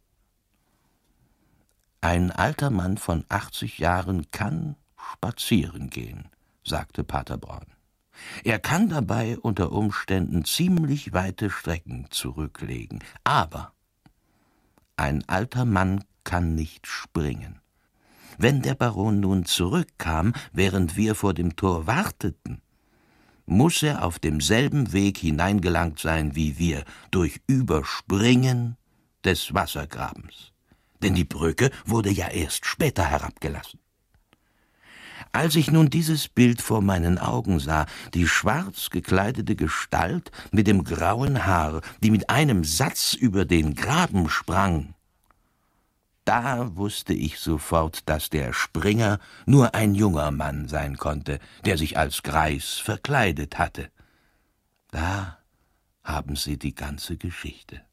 »Ein alter Mann von achtzig Jahren kann spazieren gehen«, sagte Pater Braun. »Er kann dabei unter Umständen ziemlich weite Strecken zurücklegen. Aber ein alter Mann kann nicht springen. Wenn der Baron nun zurückkam, während wir vor dem Tor warteten, muss er auf demselben Weg hineingelangt sein wie wir, durch Überspringen des Wassergrabens. Denn die Brücke wurde ja erst später herabgelassen. Als ich nun dieses Bild vor meinen Augen sah, die schwarz gekleidete Gestalt mit dem grauen Haar, die mit einem Satz über den Graben sprang, da wusste ich sofort, dass der Springer nur ein junger Mann sein konnte, der sich als Greis verkleidet hatte. Da haben Sie die ganze Geschichte.«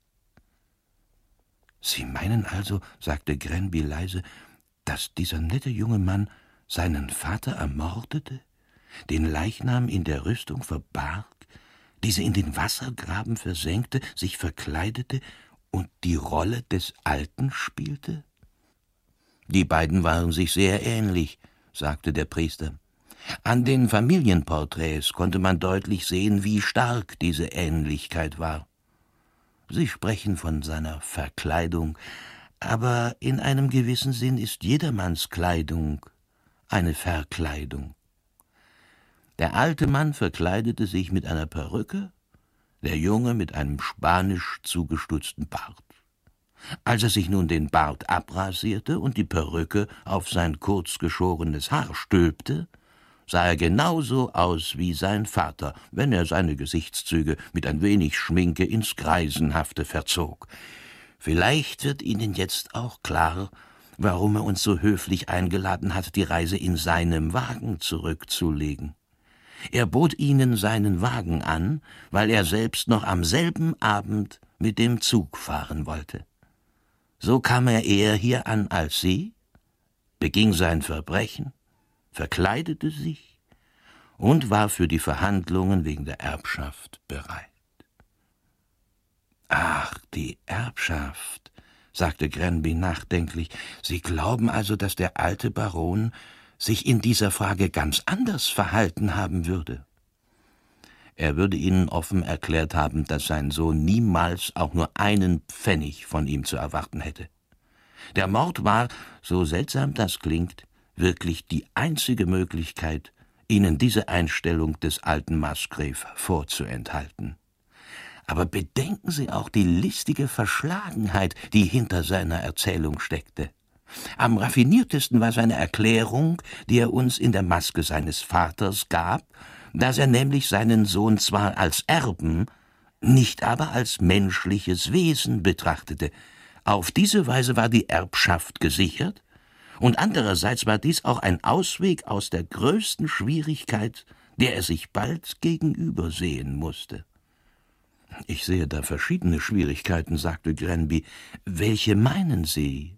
»Sie meinen also«, sagte Granby leise, »dass dieser nette junge Mann seinen Vater ermordete, den Leichnam in der Rüstung verbarg, diese in den Wassergraben versenkte, sich verkleidete und die Rolle des Alten spielte?« »Die beiden waren sich sehr ähnlich«, sagte der Priester. »An den Familienporträts konnte man deutlich sehen, wie stark diese Ähnlichkeit war. Sie sprechen von seiner Verkleidung, aber in einem gewissen Sinn ist jedermanns Kleidung eine Verkleidung. Der alte Mann verkleidete sich mit einer Perücke, der Junge mit einem spanisch zugestutzten Bart. Als er sich nun den Bart abrasierte und die Perücke auf sein kurzgeschorenes Haar stülpte, sah er genauso aus wie sein Vater, wenn er seine Gesichtszüge mit ein wenig Schminke ins Greisenhafte verzog. Vielleicht wird Ihnen jetzt auch klar, warum er uns so höflich eingeladen hat, die Reise in seinem Wagen zurückzulegen. Er bot Ihnen seinen Wagen an, weil er selbst noch am selben Abend mit dem Zug fahren wollte. So kam er eher hier an als Sie, beging sein Verbrechen, verkleidete sich und war für die Verhandlungen wegen der Erbschaft bereit.« »Ach, die Erbschaft«, sagte Granby nachdenklich. »Sie glauben also, dass der alte Baron sich in dieser Frage ganz anders verhalten haben würde?« Er würde Ihnen offen erklärt haben, dass sein Sohn niemals auch nur einen Pfennig von ihm zu erwarten hätte. Der Mord war, so seltsam das klingt, wirklich die einzige Möglichkeit, Ihnen diese Einstellung des alten Musgrave vorzuenthalten. Aber bedenken Sie auch die listige Verschlagenheit, die hinter seiner Erzählung steckte. Am raffiniertesten war seine Erklärung, die er uns in der Maske seines Vaters gab, dass er nämlich seinen Sohn zwar als Erben, nicht aber als menschliches Wesen betrachtete. Auf diese Weise war die Erbschaft gesichert, und andererseits war dies auch ein Ausweg aus der größten Schwierigkeit, der er sich bald gegenübersehen musste. »Ich sehe da verschiedene Schwierigkeiten«, sagte Granby. »Welche meinen Sie?«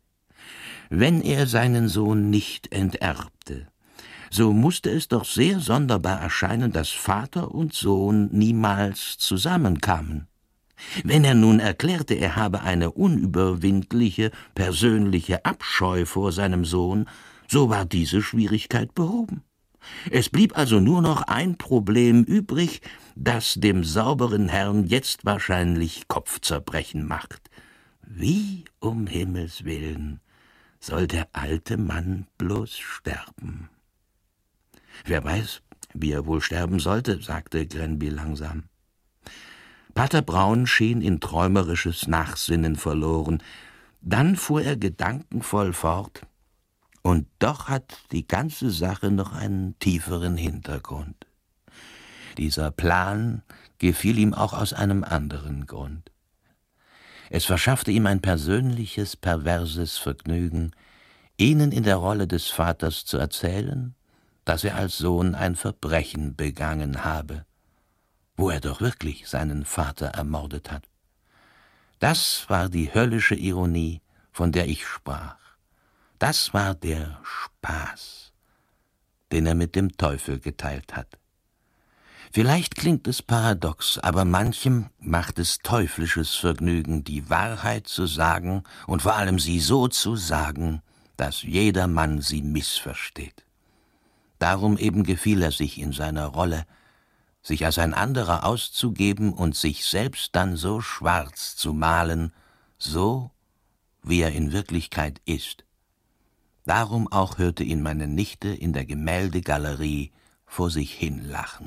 »Wenn er seinen Sohn nicht enterbte, so musste es doch sehr sonderbar erscheinen, dass Vater und Sohn niemals zusammenkamen. Wenn er nun erklärte, er habe eine unüberwindliche, persönliche Abscheu vor seinem Sohn, so war diese Schwierigkeit behoben. Es blieb also nur noch ein Problem übrig, das dem sauberen Herrn jetzt wahrscheinlich Kopfzerbrechen macht. Wie um Himmels willen soll der alte Mann bloß sterben?« »Wer weiß, wie er wohl sterben sollte«, sagte Granby langsam. Pater Braun schien in träumerisches Nachsinnen verloren. Dann fuhr er gedankenvoll fort. »Und doch hat die ganze Sache noch einen tieferen Hintergrund. Dieser Plan gefiel ihm auch aus einem anderen Grund. Es verschaffte ihm ein persönliches, perverses Vergnügen, Ihnen in der Rolle des Vaters zu erzählen, dass er als Sohn ein Verbrechen begangen habe, wo er doch wirklich seinen Vater ermordet hat. Das war die höllische Ironie, von der ich sprach. Das war der Spaß, den er mit dem Teufel geteilt hat. Vielleicht klingt es paradox, aber manchem macht es teuflisches Vergnügen, die Wahrheit zu sagen und vor allem sie so zu sagen, dass jedermann sie missversteht. Darum eben gefiel er sich in seiner Rolle, sich als ein anderer auszugeben und sich selbst dann so schwarz zu malen, so, wie er in Wirklichkeit ist. Darum auch hörte ihn meine Nichte in der Gemäldegalerie vor sich hin lachen.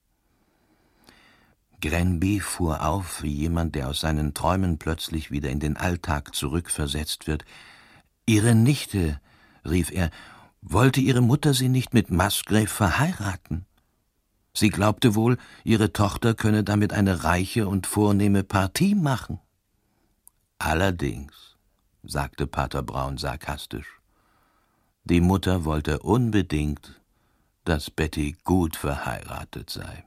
Granby fuhr auf, wie jemand, der aus seinen Träumen plötzlich wieder in den Alltag zurückversetzt wird. »Ihre Nichte«, rief er, »wollte Ihre Mutter Sie nicht mit Musgrave verheiraten? Sie glaubte wohl, Ihre Tochter könne damit eine reiche und vornehme Partie machen.« »Allerdings«, sagte Pater Brown sarkastisch, »die Mutter wollte unbedingt, dass Betty gut verheiratet sei.«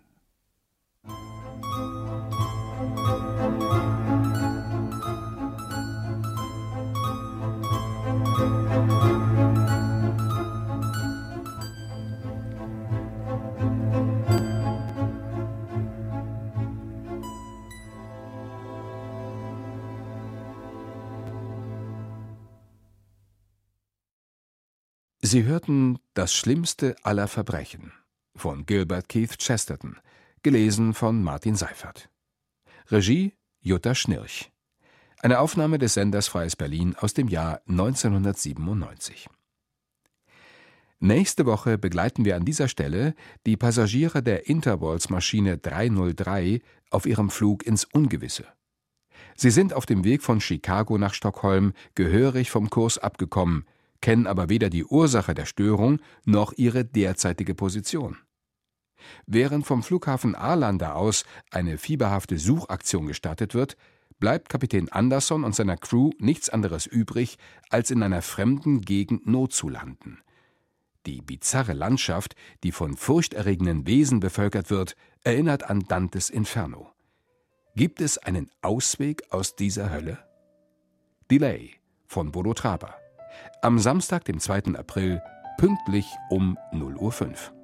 Sie hörten »Das schlimmste aller Verbrechen« von Gilbert Keith Chesterton, gelesen von Martin Seifert. Regie Jutta Schnirch. Eine Aufnahme des Senders Freies Berlin aus dem Jahr neunzehnhundertsiebenundneunzig. Nächste Woche begleiten wir an dieser Stelle die Passagiere der Intervols-Maschine dreihundertdrei auf ihrem Flug ins Ungewisse. Sie sind auf dem Weg von Chicago nach Stockholm gehörig vom Kurs abgekommen, kennen aber weder die Ursache der Störung noch ihre derzeitige Position. Während vom Flughafen Arlanda aus eine fieberhafte Suchaktion gestartet wird, bleibt Kapitän Anderson und seiner Crew nichts anderes übrig, als in einer fremden Gegend notzulanden. Die bizarre Landschaft, die von furchterregenden Wesen bevölkert wird, erinnert an Dantes Inferno. Gibt es einen Ausweg aus dieser Hölle? Delay von Bodo Traber. Am Samstag, dem zweiten April, pünktlich um null Uhr fünf.